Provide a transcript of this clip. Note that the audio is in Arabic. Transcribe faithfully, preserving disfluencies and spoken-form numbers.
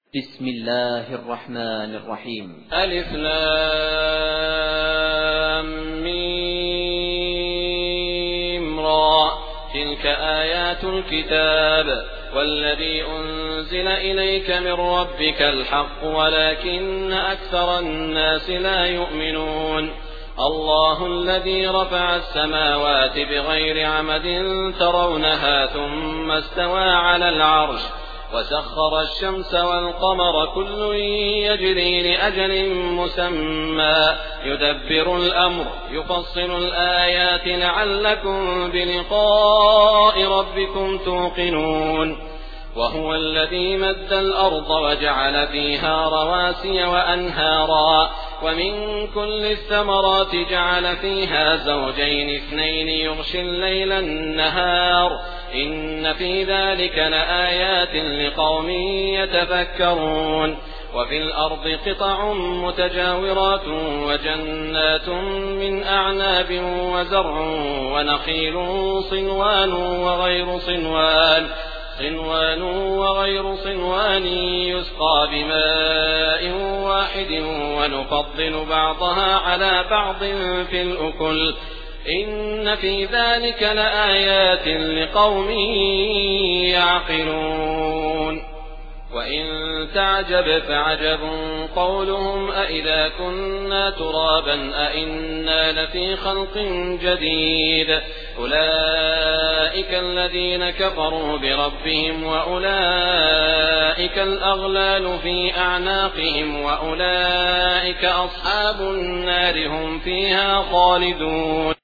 بسم الله الرحمن الرحيم. ألف لام ميم را. تلك آيات الكتاب والذي أنزل إليك من ربك الحق ولكن أكثر الناس لا يؤمنون. الله الذي رفع السماوات بغير عمد ترونها ثم استوى على العرش وسخر الشمس والقمر كل يجري لأجل مسمى يدبر الأمر يفصل الآيات لعلكم بلقاء ربكم توقنون. وهو الذي مد الأرض وجعل فيها رواسي وأنهارا ومن كل الثمرات جعل فيها زوجين اثنين يغشي الليل النهار إن في ذلك لآيات لقوم يتفكرون. وفي الأرض قطع متجاورات وجنات من أعناب وزرع ونخيل صنوان وغير صنوان صنوان وغير صنوان يسقى بماء واحد ونفضل بعضها على بعض في الأكل إن في ذلك لآيات لقوم يعقلون. وإن تعجب فعجب قولهم أإذا كنا ترابا أإنا لفي خلق جديد أولئك الذين كفروا بربهم وأولئك الأغلال في أعناقهم وأولئك أصحاب النار هم فيها خالدون.